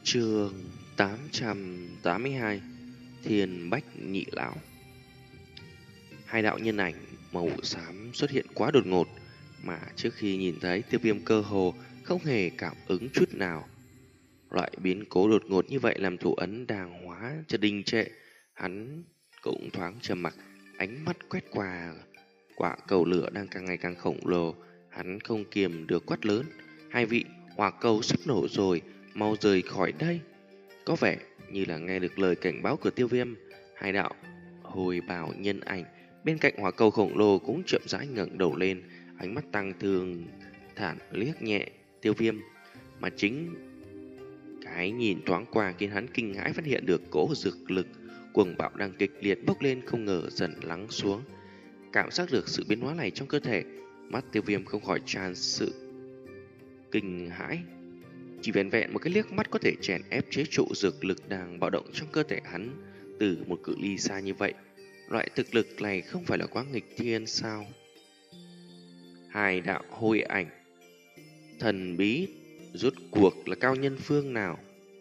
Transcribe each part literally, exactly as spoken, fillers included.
Chương tám trăm tám mươi hai Thiên Bách Nhị Lão. Hai đạo nhân ảnh màu xám xuất hiện quá đột ngột, mà trước khi nhìn thấy Tiêu Viêm cơ hồ không hề cảm ứng chút nào. Loại biến cố đột ngột như vậy làm thủ ấn đàng hóa chợt đình trệ. Hắn cũng thoáng trầm mặc, ánh mắt quét qua quả cầu lửa đang càng ngày càng khổng lồ. Hắn không kiềm được quát lớn: hai vị, hỏa cầu sắp nổ rồi, mau rời khỏi đây. Có vẻ như là nghe được lời cảnh báo của Tiêu Viêm, hai đạo hồi bào nhân ảnh bên cạnh hỏa cầu khổng lồ cũng chậm rãi ngẩng đầu lên, ánh mắt tăng thương thản liếc nhẹ Tiêu Viêm. Mà chính cái nhìn thoáng qua khiến hắn kinh hãi phát hiện được cỗ dược lực cuồng bạo đang kịch liệt bốc lên không ngờ dần lắng xuống. Cảm giác được sự biến hóa này trong cơ thể, mắt Tiêu Viêm không khỏi tràn sự kinh hãi. Chỉ vẹn vẹn một cái liếc mắt có thể chèn ép chế trụ dược lực đang bạo động trong cơ thể hắn từ một cự ly xa như vậy. Loại thực lực này không phải là quá nghịch thiên sao? Hai đạo hôi ảnh thần bí rốt cuộc là cao nhân phương nào?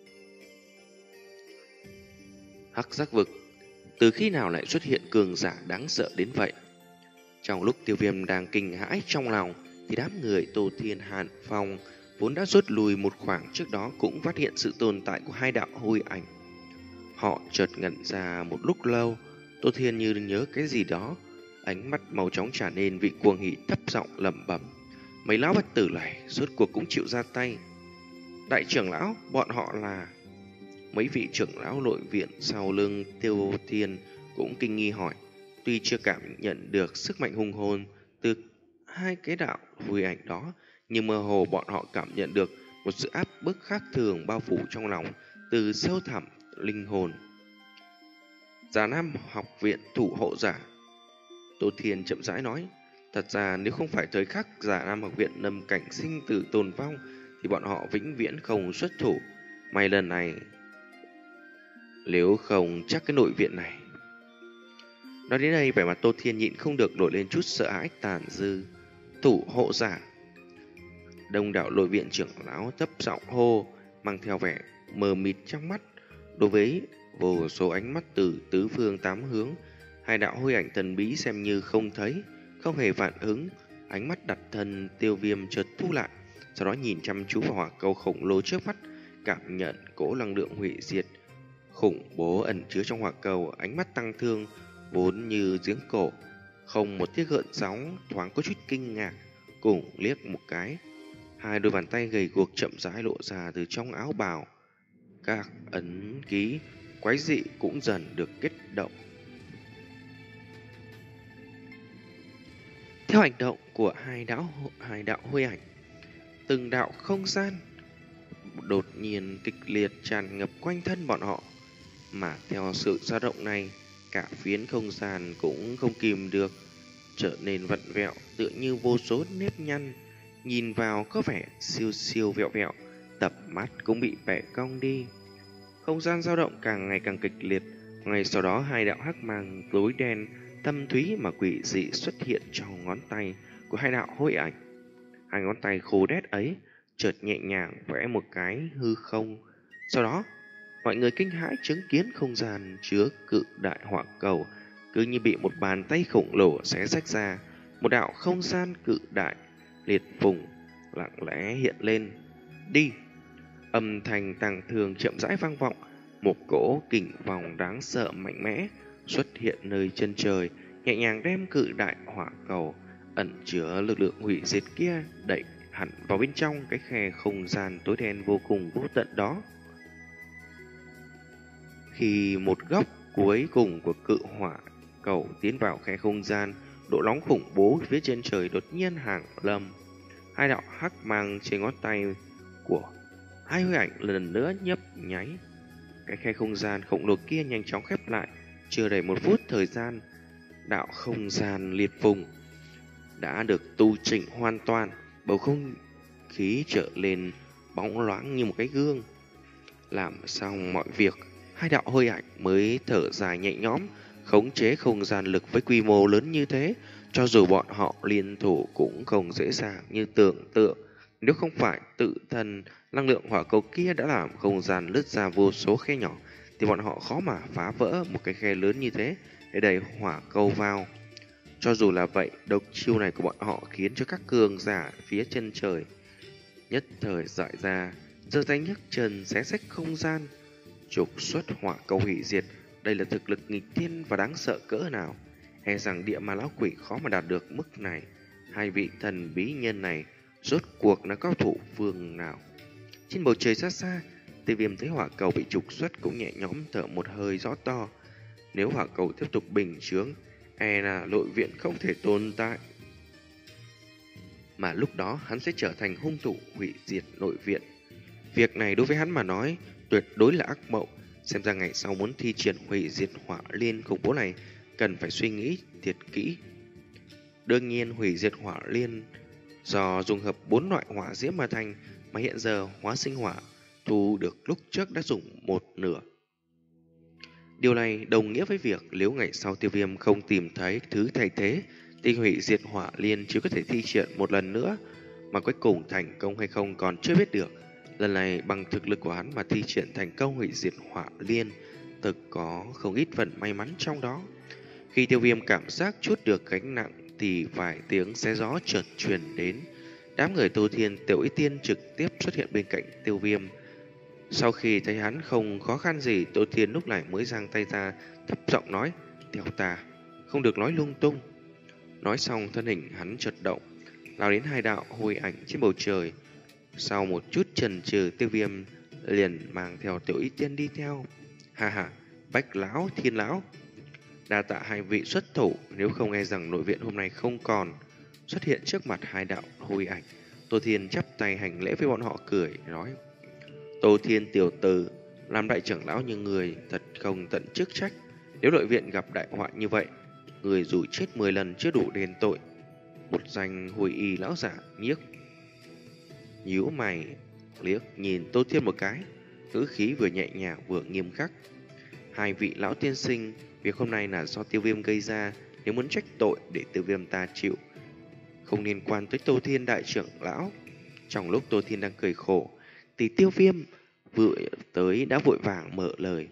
Hắc Giác Vực từ khi nào lại xuất hiện cường giả đáng sợ đến vậy? Trong lúc Tiêu Viêm đang kinh hãi trong lòng thì đám người Tô Thiên, Hàn Phong vốn đã rút lùi một khoảng trước đó cũng phát hiện sự tồn tại của hai đạo hôi ảnh. Họ chợt ngẩn ra một lúc lâu. Tô Thiên như nhớ cái gì đó, ánh mắt màu chóng trở nên vị cuồng hỉ, thấp giọng lẩm bẩm: mấy lão bất tử này rốt cuộc cũng chịu ra tay. Đại trưởng lão, bọn họ là... Mấy vị trưởng lão nội viện sau lưng Tiêu Thiên cũng kinh nghi hỏi. Tuy chưa cảm nhận được sức mạnh hùng hồn từ hai cái đạo hôi ảnh đó, nhưng mơ hồ bọn họ cảm nhận được một sự áp bức khác thường bao phủ trong lòng từ sâu thẳm linh hồn. Già Nam học viện thủ hộ giả. Tô Thiên chậm rãi nói: thật ra nếu không phải thời khắc Già Nam học viện nằm cảnh sinh tử tồn vong thì bọn họ vĩnh viễn không xuất thủ. May lần này, nếu không chắc cái nội viện này... Nói đến đây, vẻ mặt Tô Thiên nhịn không được nổi lên chút sợ hãi tàn dư. Thủ hộ giả. Đông đảo nội viện trưởng lão thấp giọng hô, mang theo vẻ mờ mịt trong mắt. Đối với vô số ánh mắt từ tứ phương tám hướng, hai đạo hôi ảnh thần bí xem như không thấy, không hề phản ứng. Ánh mắt đặt thân Tiêu Viêm chợt thu lại, sau đó nhìn chăm chú vào hỏa cầu khổng lồ trước mắt, cảm nhận cỗ năng lượng hủy diệt khủng bố ẩn chứa trong hỏa cầu. Ánh mắt tăng thương vốn như giếng cổ, không một tiếc gợn sóng, thoáng có chút kinh ngạc, cùng liếc một cái. Hai đôi bàn tay gầy guộc chậm rãi lộ ra từ trong áo bào. Các ấn ký quái dị cũng dần được kết động. Theo hành động của hai đạo hai đạo hôi ảnh, từng đạo không gian đột nhiên kịch liệt tràn ngập quanh thân bọn họ. Mà theo sự dao động này, cả phiến không gian cũng không kìm được trở nên vặn vẹo, tựa như vô số nếp nhăn, nhìn vào có vẻ siêu siêu vẹo vẹo, tập mắt cũng bị bẻ cong đi. Không gian dao động càng ngày càng kịch liệt. Ngay sau đó, hai đạo hắc mang tối đen thâm thúy mà quỷ dị xuất hiện trong ngón tay của hai đạo hôi ảnh. Hai ngón tay khô đét ấy chợt nhẹ nhàng vẽ một cái hư không. Sau đó, mọi người kinh hãi chứng kiến không gian chứa cự đại hỏa cầu cứ như bị một bàn tay khổng lồ xé rách ra. Một đạo không gian cự đại liệt vùng lặng lẽ hiện lên. Đi! Âm thanh tàng thường chậm rãi vang vọng. Một cỗ kình vòng đáng sợ mạnh mẽ xuất hiện nơi chân trời, nhẹ nhàng đem cự đại hỏa cầu ẩn chứa lực lượng hủy diệt kia đẩy hẳn vào bên trong cái khe không gian tối đen vô cùng vô tận đó. Khi một góc cuối cùng của cự hỏa cầu tiến vào khe không gian, độ nóng khủng bố phía trên trời đột nhiên hàng lâm. Hai đạo hắc mang trên ngón tay của hai hôi ảnh lần nữa nhấp nháy. Cái khe không gian khổng lồ kia nhanh chóng khép lại. Chưa đầy một phút thời gian, đạo không gian liệt vùng đã được tu chỉnh hoàn toàn. Bầu không khí trở lên bóng loáng như một cái gương. Làm xong mọi việc, hai đạo hôi ảnh mới thở dài nhẹ nhõm. Khống chế không gian lực với quy mô lớn như thế, cho dù bọn họ liên thủ cũng không dễ dàng như tưởng tượng. Nếu không phải tự thân năng lượng hỏa cầu kia đã làm không gian nứt ra vô số khe nhỏ, thì bọn họ khó mà phá vỡ một cái khe lớn như thế để đẩy hỏa cầu vào. Cho dù là vậy, độc chiêu này của bọn họ khiến cho các cường giả phía chân trời nhất thời dại ra, giơ tay nhấc chân xé rách không gian, trục xuất hỏa cầu hủy diệt. Đây là thực lực nghịch thiên và đáng sợ cỡ nào, e rằng địa ma lão quỷ khó mà đạt được mức này. Hai vị thần bí nhân này rốt cuộc là cao thủ phương nào? Trên bầu trời xa xa, Tiêu Viêm thấy hỏa cầu bị trục xuất cũng nhẹ nhõm thở một hơi gió to. Nếu hỏa cầu tiếp tục bình chướng, e là nội viện không thể tồn tại, mà lúc đó hắn sẽ trở thành hung thủ hủy diệt nội viện. Việc này đối với hắn mà nói tuyệt đối là ác mộng. Xem ra ngày sau muốn thi triển hủy diệt hỏa liên khủng bố này cần phải suy nghĩ thiệt kỹ. Đương nhiên hủy diệt hỏa liên do dùng hợp bốn loại hỏa diễm mà thành, mà hiện giờ hóa sinh hỏa thu được lúc trước đã dùng một nửa. Điều này đồng nghĩa với việc nếu ngày sau Tiêu Viêm không tìm thấy thứ thay thế, thì hủy diệt hỏa liên chỉ có thể thi triển một lần nữa, mà cuối cùng thành công hay không còn chưa biết được. Lần này bằng thực lực của hắn mà thi triển thành công hủy diệt hỏa liên, thực có không ít phần may mắn trong đó. Khi Tiêu Viêm cảm giác chút được gánh nặng thì vài tiếng xé gió chợt truyền đến. Đám người Tô Thiên, Tiểu Y Tiên trực tiếp xuất hiện bên cạnh Tiêu Viêm. Sau khi thấy hắn không khó khăn gì, Tô Thiên lúc này mới giang tay ra, thấp giọng nói: "Tiểu ta, không được nói lung tung." Nói xong thân hình hắn chợt động, lao đến hai đạo hồi ảnh trên bầu trời. Sau một chút chần chừ, Tiêu Viêm liền mang theo Tiểu Y Tiên đi theo. Ha ha, Bách lão, Thiên lão, đa tạ hai vị xuất thủ, nếu không e rằng nội viện hôm nay không còn. Xuất hiện trước mặt hai đạo hồi ảnh, Tô Thiên chắp tay hành lễ với bọn họ, cười nói: "Tô Thiên tiểu tử, làm đại trưởng lão như người thật không tận chức trách. Nếu nội viện gặp đại họa như vậy, người dù chết mười lần chưa đủ đền tội." Một danh hồi y lão giả nhiếc nhíu mày liếc nhìn Tô Thiên một cái, ngữ khí vừa nhẹ nhàng vừa nghiêm khắc: "Hai vị lão tiên sinh, việc hôm nay là do Tiêu Viêm gây ra, nếu muốn trách tội để Tiêu Viêm ta chịu, không liên quan tới Tô Thiên đại trưởng lão." Trong lúc Tô Thiên đang cười khổ, thì Tiêu Viêm vừa tới đã vội vàng mở lời.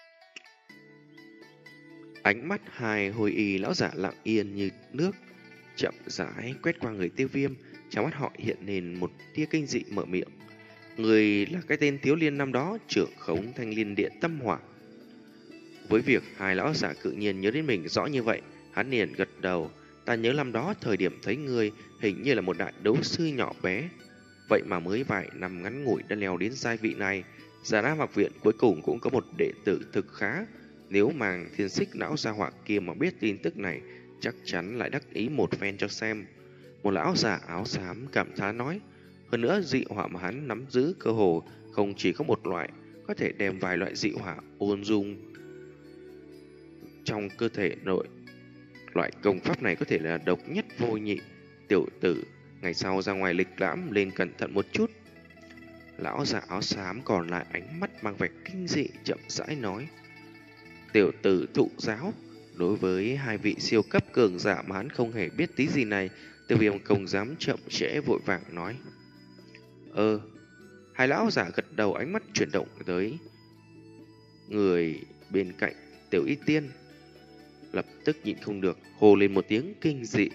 Ánh mắt hai hồi y lão giả lặng yên như nước, chậm rãi quét qua người Tiêu Viêm, trong mắt họ hiện lên một tia kinh dị, mở miệng: "Người là cái tên thiếu liên năm đó trưởng khống Thanh Liên Điện Tâm Hỏa." Với việc hai lão giả cự nhiên nhớ đến mình rõ như vậy, hắn liền gật đầu: "Ta nhớ năm đó thời điểm thấy ngươi hình như là một đại đấu sư nhỏ bé, vậy mà mới vài năm ngắn ngủi đã leo đến giai vị này. Giả Nam học viện cuối cùng cũng có một đệ tử thực khá. Nếu màng thiên xích lão gia hỏa kia mà biết tin tức này, chắc chắn lại đắc ý một phen cho xem." Một lão giả áo xám cảm thán nói: "Hơn nữa dị hỏa mà hắn nắm giữ cơ hồ không chỉ có một loại, có thể đem vài loại dị hỏa ôn dung trong cơ thể nội. Loại công pháp này có thể là độc nhất vô nhị. Tiểu tử, ngày sau ra ngoài lịch lãm lên cẩn thận một chút." Lão giả áo xám còn lại ánh mắt mang vẻ kinh dị, chậm rãi nói: "Tiểu tử thụ giáo." Đối với hai vị siêu cấp cường giả mà hắn không hề biết tí gì này, Tiêu Viêm không dám chậm trễ, vội vàng nói: "Ơ." Hai lão giả gật đầu, ánh mắt chuyển động tới người bên cạnh Tiểu Y Tiên, lập tức nhịn không được hô lên một tiếng kinh dị.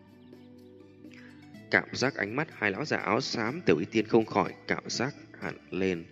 Cảm giác ánh mắt hai lão giả áo xám, Tiểu Y Tiên không khỏi cảm giác hẳn lên.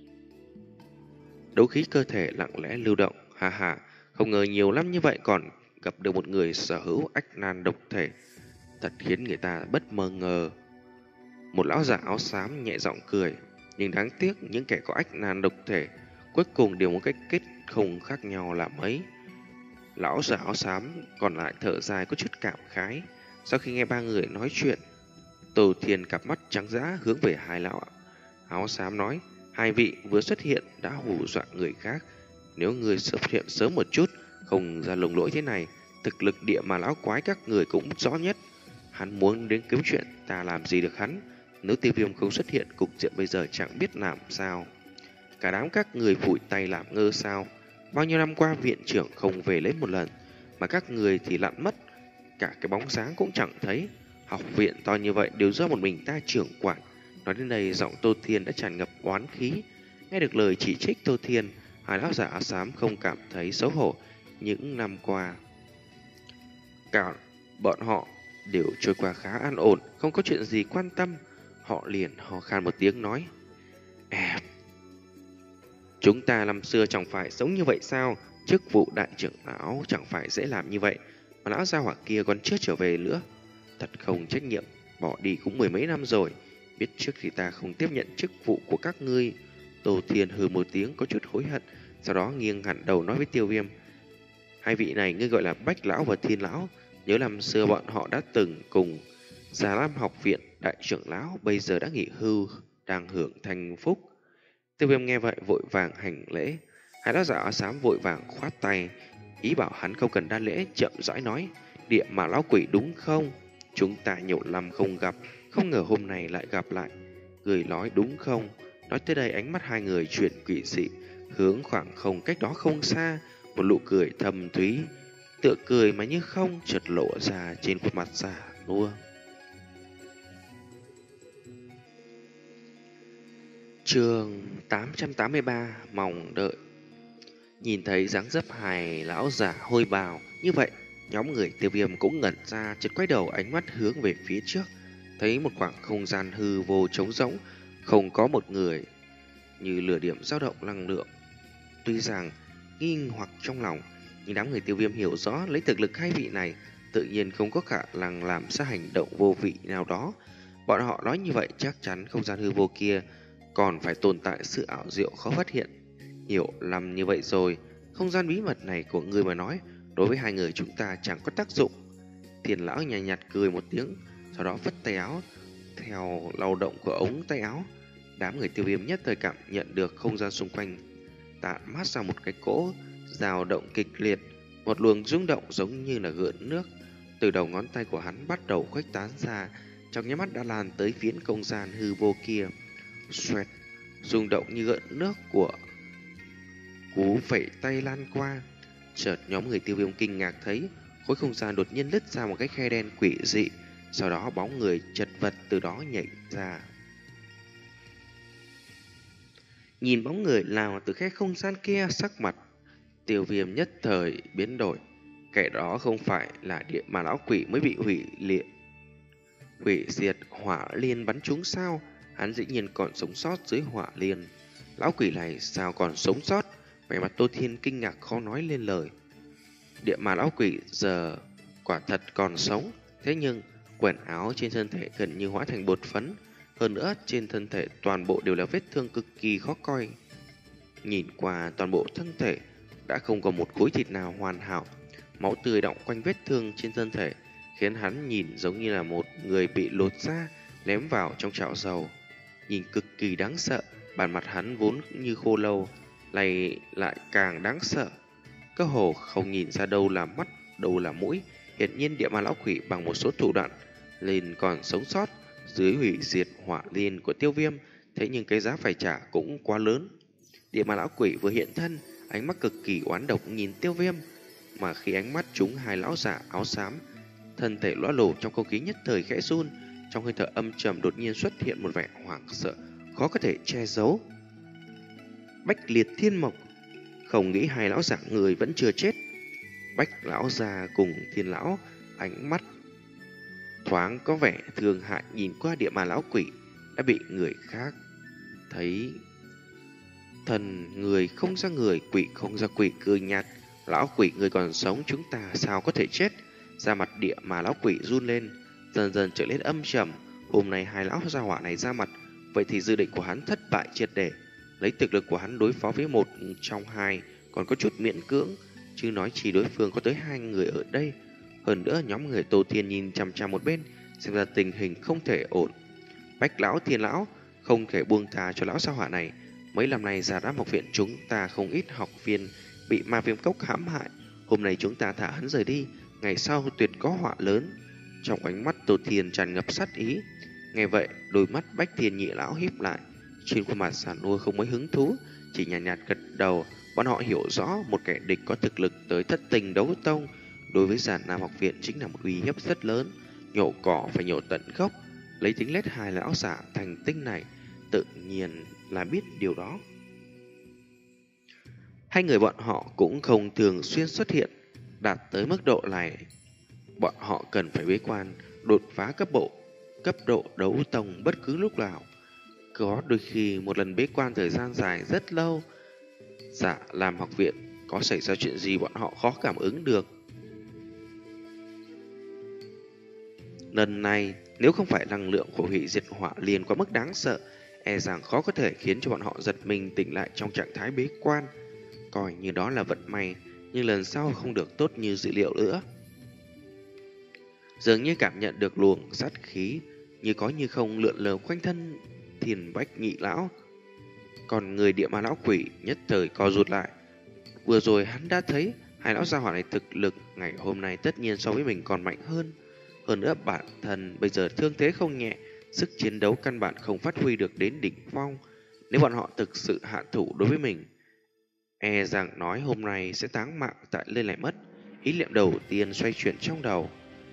Đấu khí cơ thể lặng lẽ lưu động, ha ha, không ngờ nhiều năm như vậy còn gặp được một người sở hữu ách nan độc thể, thật khiến người ta bất mơ ngờ. Một lão giả áo xám nhẹ giọng cười, nhưng đáng tiếc những kẻ có ách nan độc thể cuối cùng đều một cách kết không khác nhau là mấy. Lão giả áo xám còn lại thở dài có chút cảm khái. Sau khi nghe ba người nói chuyện, Tô Thiên cặp mắt trắng dã hướng về hai lão áo xám nói: "Hai vị vừa xuất hiện đã hù dọa người khác. Nếu người xuất hiện sớm một chút, không ra lồng lỗi thế này, thực lực địa mà lão quái các người cũng rõ nhất. Hắn muốn đến kiếm chuyện, ta làm gì được hắn? Nếu Tiêu Viêm không xuất hiện, cục diện bây giờ chẳng biết làm sao. Cả đám các người phủi tay làm ngơ sao? Bao nhiêu năm qua viện trưởng không về lấy một lần, mà các người thì lặn mất, cả cái bóng sáng cũng chẳng thấy. Học viện to như vậy đều do một mình ta trưởng quản, Nói đến đây, giọng Tô Thiên đã tràn ngập oán khí. Nghe được lời chỉ trích Tô Thiên, hai lão giả áo xám không cảm thấy xấu hổ. Những năm qua, cả bọn họ đều trôi qua khá an ổn, không có chuyện gì quan tâm. Họ liền ho khan một tiếng nói: À, chúng ta năm xưa chẳng phải sống như vậy sao? Chức vụ đại trưởng lão chẳng phải dễ làm như vậy, mà lão gia hỏa kia còn chưa trở về nữa. Thật không trách nhiệm, bỏ đi cũng mười mấy năm rồi. Biết trước thì ta không tiếp nhận chức vụ của các ngươi. Tô Thiên hừ một tiếng có chút hối hận, sau đó nghiêng hẳn đầu nói với Tiêu Viêm: Hai vị này ngươi gọi là Bách lão và Thiên lão. Nhớ năm xưa bọn họ đã từng cùng Già Lam học viện đại trưởng lão, bây giờ đã nghỉ hưu, đang hưởng thành phúc. Tiêu Viêm nghe vậy vội vàng hành lễ. Hai lão giả áo xám vội vàng khoát tay, ý bảo hắn không cần đa lễ, chậm rãi nói: Địa mà lão quỷ đúng không? Chúng ta nhiều năm không gặp, không ngờ hôm nay lại gặp lại. Người nói đúng không? Nói tới đây, ánh mắt hai người chuyển quỷ dị, hướng khoảng không cách đó không xa, một nụ cười thầm thúy, tựa cười mà như không, chợt lộ ra trên khuôn mặt già nua. Chương tám trăm tám mươi ba: Mong đợi. Nhìn thấy dáng dấp hài lão giả hôi bào như vậy, nhóm người Tiêu Viêm cũng ngẩn ra, chợt quay đầu ánh mắt hướng về phía trước, thấy một khoảng không gian hư vô trống rỗng, không có một người, như lửa điểm dao động năng lượng. Tuy rằng nghi hoặc trong lòng, nhưng đám người Tiêu Viêm hiểu rõ lấy thực lực hai vị này tự nhiên không có khả năng làm ra hành động vô vị nào đó. Bọn họ nói như vậy chắc chắn không gian hư vô kia còn phải tồn tại sự ảo diệu khó phát hiện. Hiểu lầm như vậy rồi, không gian bí mật này của ngươi mà nói, đối với hai người chúng ta chẳng có tác dụng. Thiền lão nhàn nhạt, nhạt cười một tiếng, sau đó vất tay áo. Theo lao động của ống tay áo, đám người Tiêu Viêm nhất thời cảm nhận được không gian xung quanh tản mát ra một cái cỗ dao động kịch liệt, một luồng rung động giống như là gợn nước từ đầu ngón tay của hắn bắt đầu khuếch tán ra, trong nháy mắt đã lan tới phiến không gian hư vô kia. Xoẹt, rung động như gợn nước của cú vẩy tay lan qua. Chợt nhóm người Tiêu Viêm kinh ngạc thấy khối không gian đột nhiên nứt ra một cái khe đen quỷ dị, sau đó bóng người chật vật từ đó nhảy ra. Nhìn bóng người lao từ khe không gian kia, sắc mặt Tiêu Viêm nhất thời biến đổi. Kẻ đó không phải là địa mà lão quỷ mới bị hủy liệt hủy diệt hỏa liên bắn trúng sao? Hắn dĩ nhiên còn sống sót dưới hỏa liên. Lão quỷ này sao còn sống sót? Vẻ mặt Tô Thiên kinh ngạc khó nói lên lời. Địa mà lão quỷ giờ quả thật còn sống, thế nhưng quần áo trên thân thể gần như hóa thành bột phấn, hơn nữa trên thân thể toàn bộ đều là vết thương cực kỳ khó coi. Nhìn qua toàn bộ thân thể đã không có một khối thịt nào hoàn hảo, máu tươi đọng quanh vết thương trên thân thể khiến hắn nhìn giống như là một người bị lột da ném vào trong chảo dầu, nhìn cực kỳ đáng sợ. Bản mặt hắn vốn như khô lâu, này lại càng đáng sợ, cơ hồ không nhìn ra đâu là mắt, đâu là mũi. Hiển nhiên địa ma lão quỷ bằng một số thủ đoạn lên còn sống sót dưới hủy diệt hỏa liên của Tiêu Viêm, thế nhưng cái giá phải trả cũng quá lớn. Địa ma lão quỷ vừa hiện thân, ánh mắt cực kỳ oán độc nhìn Tiêu Viêm, mà khi ánh mắt chúng hai lão giả áo xám, thân thể lõa lồ trong không khí nhất thời khẽ run, trong hơi thở âm trầm đột nhiên xuất hiện một vẻ hoảng sợ khó có thể che giấu. Bách liệt thiên mộc, không nghĩ hai lão giả người vẫn chưa chết. Bách lão già cùng Thiên lão ánh mắt thoáng có vẻ thương hại nhìn qua địa ma lão quỷ đã bị người khác thấy. Thần người không ra người, quỷ không ra quỷ, cười nhạt: Lão quỷ người còn sống, chúng ta sao có thể chết? Da mặt địa mà lão quỷ run lên, dần dần trở lên âm trầm. Hôm nay hai lão gia hỏa này ra mặt, vậy thì dự định của hắn thất bại triệt để. Lấy thực lực của hắn đối phó với một trong hai còn có chút miễn cưỡng, chứ nói chỉ đối phương có tới hai người ở đây. Hơn nữa nhóm người Tô Thiên nhìn chằm chằm một bên, xem ra tình hình không thể ổn. Bách lão, Thiên lão không thể buông tha cho lão gia hỏa này. Mấy năm nay Già Lam học viện chúng ta không ít học viên bị ma viêm cốc hãm hại. Hôm nay chúng ta thả hắn rời đi, ngày sau tuyệt có họa lớn. Trong ánh mắt Tô Thiên tràn ngập sát ý. Nghe vậy, đôi mắt Bách Thiên nhị lão híp lại, trên khuôn mặt giàn mua không mấy hứng thú, chỉ nhàn nhạt, nhạt gật đầu. Bọn họ hiểu rõ một kẻ địch có thực lực tới thất tình đấu tông đối với Già Nam học viện chính là một uy hiếp rất lớn. Nhổ cỏ phải nhổ tận gốc. Lấy tính nét hai lão giả thành tinh này tự nhiên là biết điều đó. Hai người bọn họ cũng không thường xuyên xuất hiện, đạt tới mức độ này bọn họ cần phải bế quan đột phá cấp bộ cấp độ đấu tông bất cứ lúc nào. Có đôi khi một lần bế quan thời gian dài rất lâu, dạ làm học viện có xảy ra chuyện gì bọn họ khó cảm ứng được. Lần này nếu không phải năng lượng của hủy diệt hỏa liền quá mức đáng sợ, e rằng khó có thể khiến cho bọn họ giật mình tỉnh lại trong trạng thái bế quan. Coi như đó là vận may, nhưng lần sau không được tốt như dự liệu nữa. Dường như cảm nhận được luồng sát khí như có như không lượn lờ quanh thân Thiền Bách Nhị lão. Còn người địa ma lão quỷ nhất thời co rụt lại. Vừa rồi hắn đã thấy hai lão gia hỏa này thực lực ngày hôm nay tất nhiên so với mình còn mạnh hơn. Hơn nữa bản thân bây giờ thương thế không nhẹ, sức chiến đấu căn bản không phát huy được đến đỉnh phong. Nếu bọn họ thực sự hạ thủ đối với mình, e rằng nói hôm nay sẽ táng mạng tại lên lại mất. Ý niệm đầu tiên xoay chuyển trong đầu.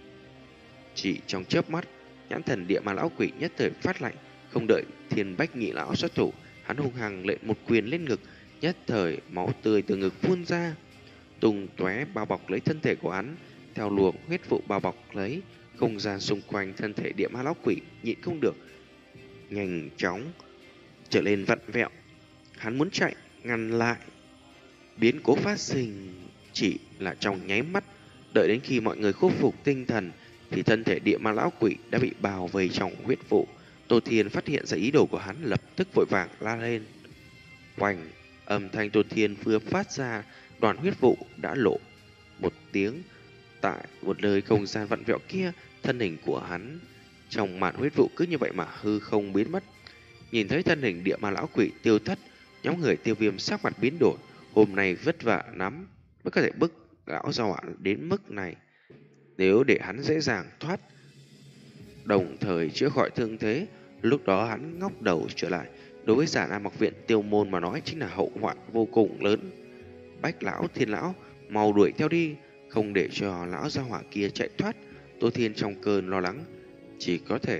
Chỉ trong chớp mắt, nhãn thần địa ma lão quỷ nhất thời phát lạnh, không đợi Thiên Bách Nhị lão xuất thủ, hắn hung hăng lệnh một quyền lên ngực, nhất thời máu tươi từ ngực phun ra, tung tóe bao bọc lấy thân thể của hắn. Theo luồng huyết vụ bao bọc lấy, không gian xung quanh thân thể địa ma lão quỷ nhịn không được nhanh chóng trở lên vặn vẹo. Hắn muốn chạy ngăn lại biến cố phát sinh chỉ là trong nháy mắt. Đợi đến khi mọi người khôi phục tinh thần thì thân thể địa ma lão quỷ đã bị bao vây trong huyết vụ. Tô Thiên phát hiện ra ý đồ của hắn, lập tức vội vàng la lên. Oanh! Âm thanh Tô Thiên vừa phát ra, đoàn huyết vụ đã lộ một tiếng. Tại một nơi không gian vặn vẹo kia, thân hình của hắn trong màn huyết vụ cứ như vậy mà hư không biến mất. Nhìn thấy thân hình địa ma lão quỷ tiêu thất, nhóm người Tiêu Viêm sắc mặt biến đổi. Hôm nay vất vả lắm mới có thể bức lão gia hỏa đến mức này. Nếu để hắn dễ dàng thoát, đồng thời chữa khỏi thương thế, lúc đó hắn ngóc đầu trở lại, đối với Giả Nam học viện Tiêu Môn mà nói chính là hậu hoạn vô cùng lớn. Bách lão, Thiên lão, mau đuổi theo đi, không để cho lão gia hỏa kia chạy thoát. Tô Thiên trong cơn lo lắng chỉ có thể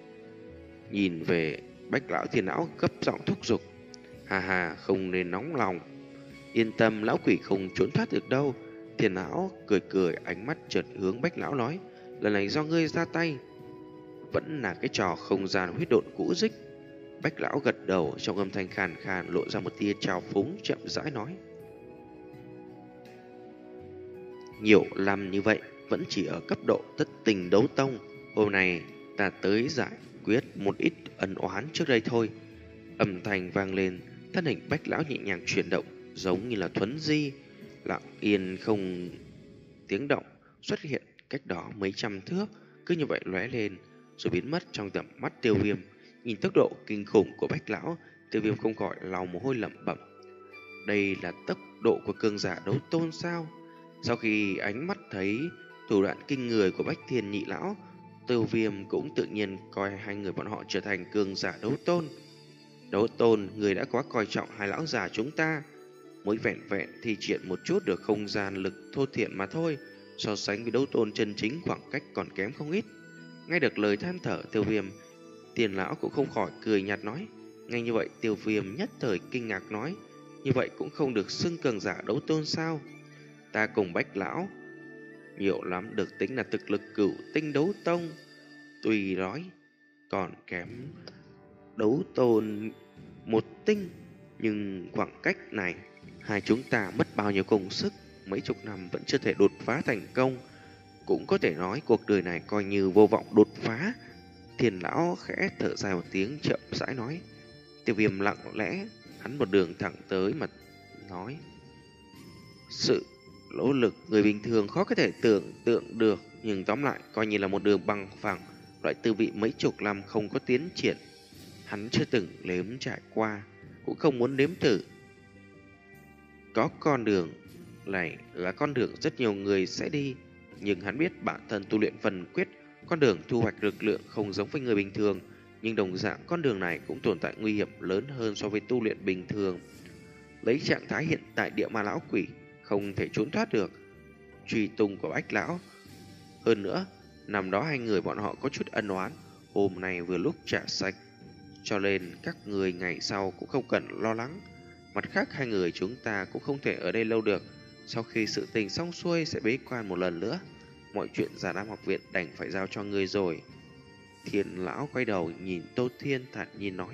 nhìn về Bách lão, Thiên lão gấp giọng thúc giục. Hà hà, không nên nóng lòng, yên tâm, lão quỷ không trốn thoát được đâu. Thiên lão cười cười, ánh mắt chợt hướng Bách lão nói, lần này do ngươi ra tay. Vẫn là cái trò không gian huyết độn cũ dích. Bách lão gật đầu, trong âm thanh khàn khàn lộ ra một tia trào phúng, chậm rãi nói, nhiều năm như vậy vẫn chỉ ở cấp độ thất tình đấu tông, hôm nay ta tới giải quyết một ít ân oán trước đây thôi. Âm thanh vang lên, thân hình Bách lão nhẹ nhàng chuyển động, giống như là thuấn di, lặng yên không tiếng động xuất hiện cách đó mấy trăm thước, cứ như vậy lóe lên rồi biến mất trong tầm mắt Tiêu Viêm. Nhìn tốc độ kinh khủng của Bách lão, Tiêu Viêm không khỏi lòng mồ hôi lẩm bẩm, đây là tốc độ của cường giả đấu tôn sao? Sau khi ánh mắt thấy thủ đoạn kinh người của Bách Thiên Nhị lão, Tiêu Viêm cũng tự nhiên coi hai người bọn họ trở thành cường giả đấu tôn. Đấu tôn, người đã quá coi trọng hai lão già chúng ta, mới vẹn vẹn thi triển một chút được không gian lực thô thiện mà thôi, so sánh với đấu tôn chân chính khoảng cách còn kém không ít. Nghe được lời than thở Tiêu Viêm, Tiền lão cũng không khỏi cười nhạt nói. Ngay như vậy Tiêu Viêm nhất thời kinh ngạc nói, như vậy cũng không được xưng cường giả đấu tôn sao? Ta cùng Bách lão nhiều lắm được tính là thực lực cửu tinh đấu tông, tuy nói còn kém đấu tôn một tinh, nhưng khoảng cách này hai chúng ta mất bao nhiêu công sức, mấy chục năm vẫn chưa thể đột phá thành công. Cũng có thể nói cuộc đời này coi như vô vọng đột phá. Thiền lão khẽ thở dài một tiếng, chậm rãi nói. Tiêu Viêm lặng lẽ, hắn một đường thẳng tới mà nói, sự nỗ lực người bình thường khó có thể tưởng tượng được, nhưng tóm lại coi như là một đường bằng phẳng, loại tư vị mấy chục năm không có tiến triển hắn chưa từng nếm trải qua, cũng không muốn nếm thử. Có con đường này là con đường rất nhiều người sẽ đi, nhưng hắn biết bản thân tu luyện phần quyết, con đường thu hoạch lực lượng không giống với người bình thường, nhưng đồng dạng con đường này cũng tồn tại nguy hiểm lớn hơn so với tu luyện bình thường. Lấy trạng thái hiện tại địa ma lão quỷ không thể trốn thoát được truy tung của Bách lão. Hơn nữa, năm đó hai người bọn họ có chút ân oán, hôm nay vừa lúc trả sạch, cho nên các người ngày sau cũng không cần lo lắng. Mặt khác hai người chúng ta cũng không thể ở đây lâu được. Sau khi sự tình xong xuôi sẽ bế quan một lần nữa. Mọi chuyện Già Nam học viện đành phải giao cho ngươi rồi. Thiên lão quay đầu nhìn Tô Thiên thản nhiên nói.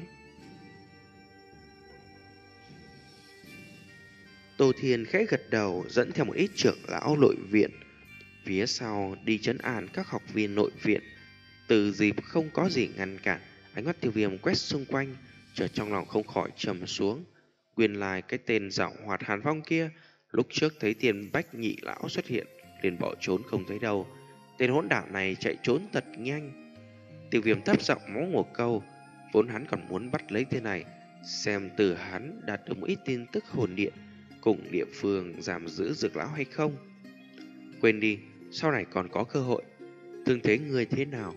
Tô Thiên khẽ gật đầu dẫn theo một ít trưởng lão nội viện. Phía sau đi trấn an các học viên nội viện. Từ dịp không có gì ngăn cản, ánh mắt Tiêu Viêm quét xung quanh, chợt trong lòng không khỏi trầm xuống. Nguyên lai cái tên giọng hoạt Hàn Phong kia, lúc trước thấy Tiền Bách nhị lão xuất hiện, liền bỏ trốn không thấy đâu. Tên hỗn đản này chạy trốn thật nhanh. Tiêu Viêm thấp giọng mắng một câu, vốn hắn còn muốn bắt lấy tên này, xem từ hắn đạt được một ít tin tức hồn điện cùng địa phương giảm giữ dược lão hay không. Quên đi, sau này còn có cơ hội. Thương thế người thế nào?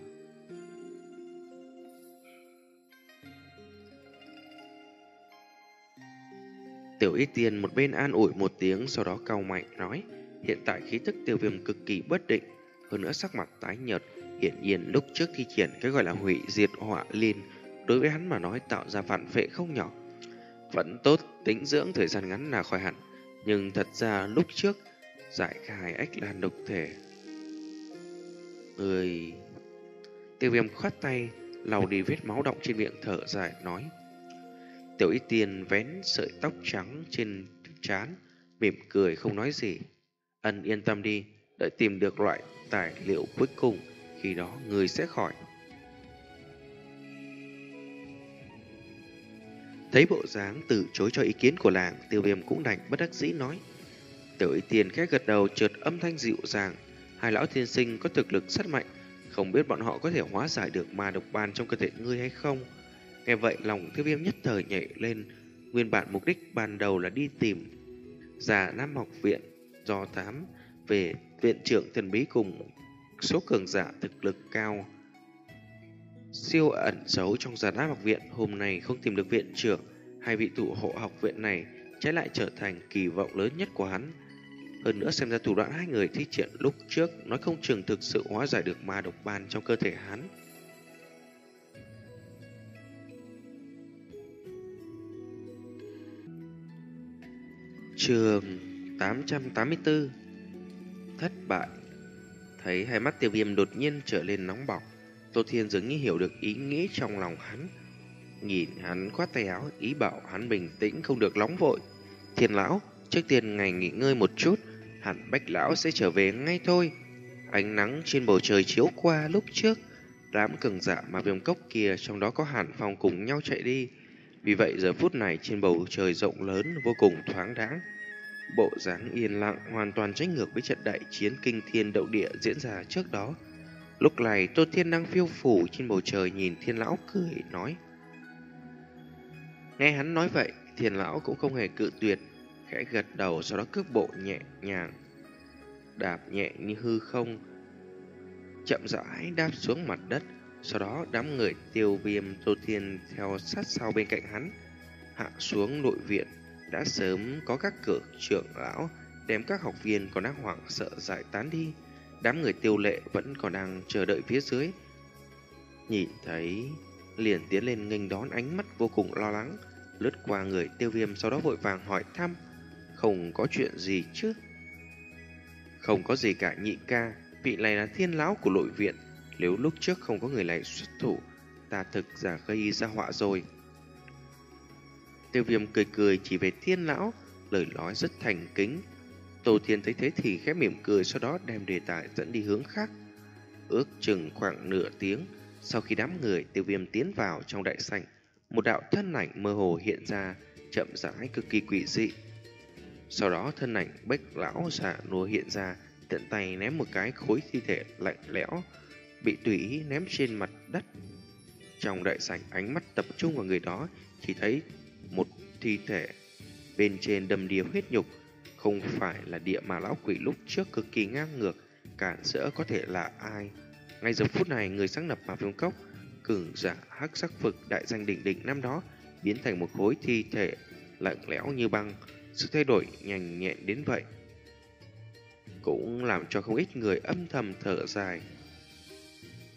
Tiểu Y Tiên một bên an ủi một tiếng, sau đó cau mày nói, hiện tại khí tức Tiêu Viêm cực kỳ bất định, hơn nữa sắc mặt tái nhợt, hiển nhiên lúc trước thi triển cái gọi là hủy diệt họa liên, đối với hắn mà nói tạo ra phản phệ không nhỏ. Vẫn tốt, tĩnh dưỡng thời gian ngắn là khỏi hẳn, nhưng thật ra lúc trước giải khai ách lan độc thể. Người... Tiêu Viêm khoát tay, lau đi vết máu đọng trên miệng, thở dài nói. Tiểu Y Tiên vén sợi tóc trắng trên trán, mỉm cười không nói gì. Ân yên tâm đi, đợi tìm được loại tài liệu cuối cùng, khi đó người sẽ khỏi. Thấy bộ dáng từ chối cho ý kiến của làng, Tiêu Viêm cũng đành bất đắc dĩ nói. Tiểu Y Tiên khẽ gật đầu, chợt âm thanh dịu dàng. Hai lão tiên sinh có thực lực rất mạnh, không biết bọn họ có thể hóa giải được ma độc ban trong cơ thể ngươi hay không. Nghe vậy lòng Tiêu Viêm nhất thời nhảy lên. Nguyên bản mục đích ban đầu là đi tìm Già Nam học viện do thám về viện trưởng thần bí cùng số cường giả thực lực cao siêu ẩn giấu trong Già Nam học viện. Hôm nay không tìm được viện trưởng, hai vị thủ hộ học viện này trái lại trở thành kỳ vọng lớn nhất của hắn. Hơn nữa xem ra thủ đoạn hai người thi triển lúc trước nói không chừng thực sự hóa giải được ma độc ban trong cơ thể hắn. Chương tám trăm tám mươi tư. Thất bại. Thấy hai mắt Tiêu Viêm đột nhiên trở lên nóng bỏng, Tô Thiên dường như hiểu được ý nghĩ trong lòng hắn. Nhìn hắn khoát tay áo, ý bảo hắn bình tĩnh không được nóng vội. Thiên lão, trước tiên ngài nghỉ ngơi một chút, hẳn Bách lão sẽ trở về ngay thôi. Ánh nắng trên bầu trời chiếu qua lúc trước, đám cường giả mà Viêm Cốc kia trong đó có Hàn Phong cùng nhau chạy đi. Vì vậy giờ phút này trên bầu trời rộng lớn vô cùng thoáng đãng, bộ dáng yên lặng hoàn toàn trái ngược với trận đại chiến kinh thiên động địa diễn ra trước đó. Lúc này Tô Thiên đang phiêu phủ trên bầu trời nhìn Thiên lão cười nói. Nghe hắn nói vậy, Thiên lão cũng không hề cự tuyệt, khẽ gật đầu, sau đó cước bộ nhẹ nhàng đạp nhẹ như hư không, chậm rãi đáp xuống mặt đất. Sau đó đám người Tiêu Viêm, Tô Thiên theo sát sau bên cạnh hắn hạ xuống nội viện. Đã sớm có các cửa trưởng lão đem các học viên còn đang hoảng sợ giải tán đi. Đám người Tiêu Lệ vẫn còn đang chờ đợi phía dưới, nhìn thấy liền tiến lên nghênh đón, ánh mắt vô cùng lo lắng, lướt qua người Tiêu Viêm, sau đó vội vàng hỏi thăm. Không có chuyện gì chứ? Không có gì cả nhị ca, vị này là Thiên lão của nội viện, nếu lúc trước không có người này xuất thủ, ta thực giả gây ra họa rồi. Tiêu Viêm cười cười chỉ về Thiên lão, lời nói rất thành kính. Tô Thiên thấy thế thì khẽ mỉm cười, sau đó đem đề tài dẫn đi hướng khác. Ước chừng khoảng nửa tiếng sau khi đám người Tiêu Viêm tiến vào trong đại sảnh, một đạo thân ảnh mơ hồ hiện ra, chậm rãi cực kỳ quỷ dị. Sau đó thân ảnh Bách lão già nua hiện ra, tiện tay ném một cái khối thi thể lạnh lẽo bị tùy ý ném trên mặt đất. Trong đại sảnh ánh mắt tập trung vào người đó, chỉ thấy một thi thể bên trên đầm đìa huyết nhục, không phải là địa mà lão quỷ lúc trước cực kỳ ngang ngược cản rỡ có thể là ai. Ngay giờ phút này, người sáng lập mà Viêm Cốc, cường giả hắc sắc vực đại danh đỉnh đỉnh năm đó, biến thành một khối thi thể lạnh lẽo như băng. Sự thay đổi nhanh nhẹn đến vậy cũng làm cho không ít người âm thầm thở dài.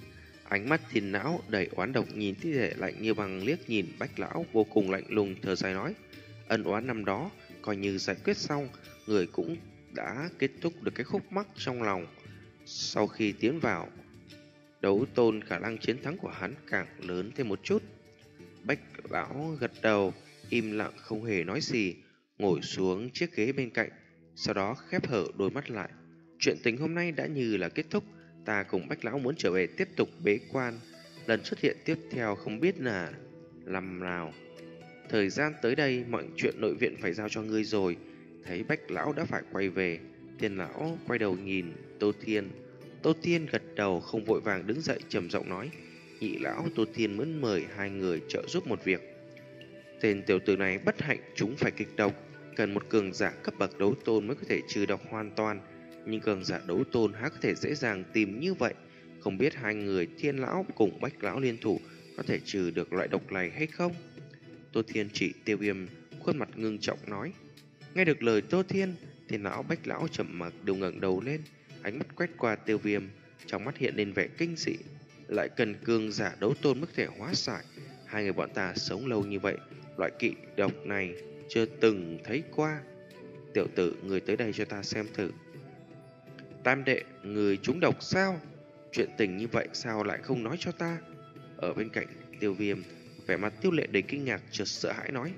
Ánh mắt Thiên Lão đầy oán độc nhìn thi thể lạnh như băng, liếc nhìn Bách Lão vô cùng lạnh lùng, thở dài nói: ân oán năm đó coi như giải quyết xong, người cũng đã kết thúc được cái khúc mắc trong lòng. Sau khi tiến vào đấu tôn, khả năng chiến thắng của hắn càng lớn thêm một chút. Bách Lão gật đầu, im lặng không hề nói gì, ngồi xuống chiếc ghế bên cạnh, sau đó khép hở đôi mắt lại. Chuyện tình hôm nay đã như là kết thúc, ta cùng Bách Lão muốn trở về tiếp tục bế quan. Lần xuất hiện tiếp theo không biết là làm nào. Thời gian tới đây, mọi chuyện nội viện phải giao cho ngươi rồi. Thấy Bách Lão đã phải quay về, Thiên Lão quay đầu nhìn Tô Thiên. Tô Thiên gật đầu, không vội vàng đứng dậy, trầm giọng nói: nhị lão, Tô Thiên muốn mời hai người trợ giúp một việc. Tên tiểu tử này bất hạnh chúng phải kịch độc, cần một cường giả cấp bậc đấu tôn mới có thể trừ độc hoàn toàn. Nhưng cường giả đấu tôn há có thể dễ dàng tìm như vậy. Không biết hai người Thiên Lão cùng Bách Lão liên thủ có thể trừ được loại độc này hay không? Tô Thiên chỉ Tiêu Viêm, khuôn mặt ngưng trọng nói. Nghe được lời Tô Thiên, Thiên Lão Bách Lão chậm mặc đều ngẩng đầu lên, ánh mắt quét qua Tiêu Viêm, trong mắt hiện lên vẻ kinh dị. Lại cần cường giả đấu tôn mới có thể hóa giải. Hai người bọn ta sống lâu như vậy, loại kỵ độc này chưa từng thấy qua. Tiểu tử, người tới đây cho ta xem thử. Tam đệ, người trúng độc sao? Chuyện tình như vậy sao lại không nói cho ta? Ở bên cạnh Tiêu Viêm, vẻ mặt Tiêu Lệ đầy kinh ngạc, chợt sợ hãi nói.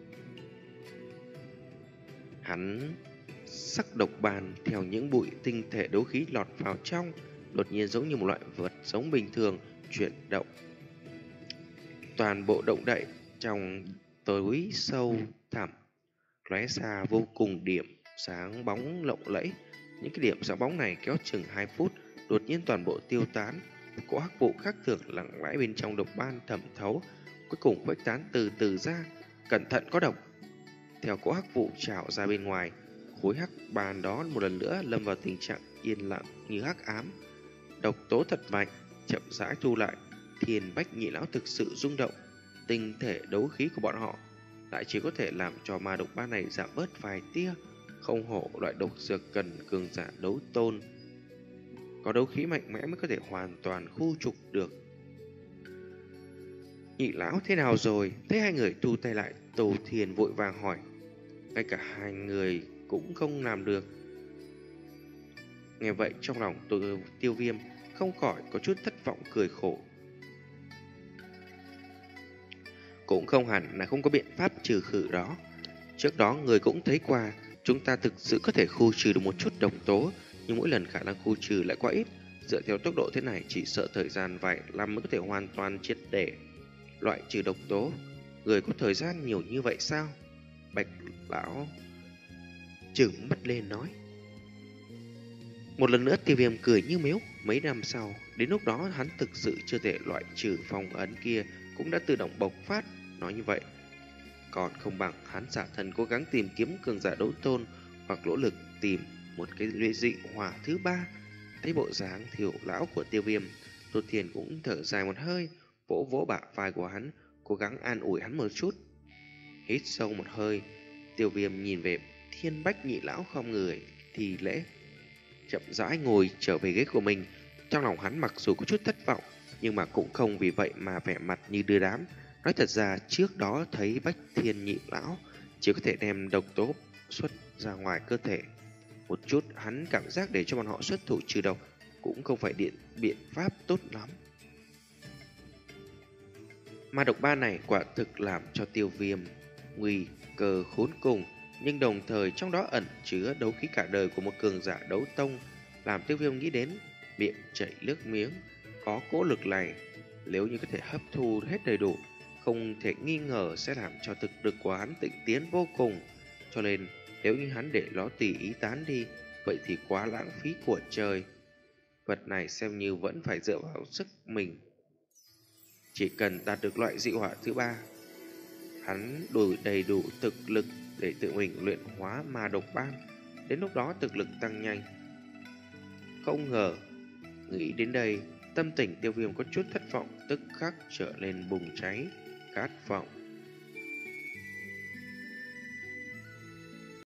Hắn sắc độc bàn theo những bụi tinh thể đấu khí lọt vào trong, đột nhiên giống như một loại vật sống bình thường chuyển động. Toàn bộ động đậy trong tối sâu thẳm, lóe ra vô cùng điểm sáng bóng lộng lẫy. Những cái điểm sáng bóng này kéo chừng hai phút, đột nhiên toàn bộ tiêu tán. Cỗ hắc vụ khác thường lặng lẽ bên trong độc ban thẩm thấu, cuối cùng khuếch tán từ từ ra. Cẩn thận, có độc! Theo cỗ hắc vụ trào ra bên ngoài, khối hắc ban đó một lần nữa lâm vào tình trạng yên lặng như hắc ám. Độc tố thật mạnh, chậm rãi thu lại. Thiên Bách Nhị Lão thực sự rung động. Tinh thể đấu khí của bọn họ lại chỉ có thể làm cho ma độc ban này giảm bớt vài tia. Không hổ loại độc dược cần cường giả đấu tôn, có đấu khí mạnh mẽ mới có thể hoàn toàn khu trục được. Nhị Lão thế nào rồi? Thấy hai người thu tay lại, Tô Thiên vội vàng hỏi. Ngay cả hai người cũng không làm được. Nghe vậy trong lòng Tô Tiêu Viêm không khỏi có chút thất vọng, cười khổ. Cũng không hẳn là không có biện pháp trừ khử đó. Trước đó người cũng thấy qua, chúng ta thực sự có thể khu trừ được một chút độc tố, nhưng mỗi lần khả năng khu trừ lại quá ít. Dựa theo tốc độ thế này, chỉ sợ thời gian vài năm mới có thể hoàn toàn triệt để loại trừ độc tố. Người có thời gian nhiều như vậy sao? Bạch Lão trừng mắt lên nói. Một lần nữa Tiêu Viêm cười như mếu. Mấy năm sau, đến lúc đó hắn thực sự chưa thể loại trừ phong ấn kia cũng đã tự động bộc phát. Nói như vậy, còn không bằng hắn giả thân cố gắng tìm kiếm cường giả đấu tôn, hoặc nỗ lực tìm một cái luyện dị hỏa thứ ba. Thấy bộ dáng thiểu lão của Tiêu Viêm, Tô Thiên cũng thở dài một hơi, vỗ vỗ bả vai của hắn, cố gắng an ủi hắn một chút. Hít sâu một hơi, Tiêu Viêm nhìn về Thiên Bách Nhị Lão không người thì lễ, chậm rãi ngồi trở về ghế của mình. Trong lòng hắn mặc dù có chút thất vọng, nhưng mà cũng không vì vậy mà vẻ mặt như đưa đám. Nói thật ra trước đó thấy Bách Thiên Nhị Lão chỉ có thể đem độc tố xuất ra ngoài cơ thể một chút, hắn cảm giác để cho bọn họ xuất thủ trừ độc cũng không phải điện biện pháp tốt lắm. Mà độc ba này quả thực làm cho Tiêu Viêm nguy cơ khốn cùng, nhưng đồng thời trong đó ẩn chứa đấu khí cả đời của một cường giả đấu tông, làm Tiêu Viêm nghĩ đến miệng chảy nước miếng. Có cỗ lực này, nếu như có thể hấp thu hết đầy đủ, không thể nghi ngờ sẽ làm cho thực lực của hắn tịnh tiến vô cùng. Cho nên nếu như hắn để nó tùy ý tán đi, vậy thì quá lãng phí của trời. Vật này xem như vẫn phải dựa vào sức mình. Chỉ cần đạt được loại dị hỏa thứ ba, hắn đủ đầy đủ thực lực để tự mình luyện hóa ma độc ban. Đến lúc đó thực lực tăng nhanh. Không ngờ, nghĩ đến đây, tâm tình Tiêu Viêm có chút thất vọng, tức khắc trở lên bùng cháy khát vọng.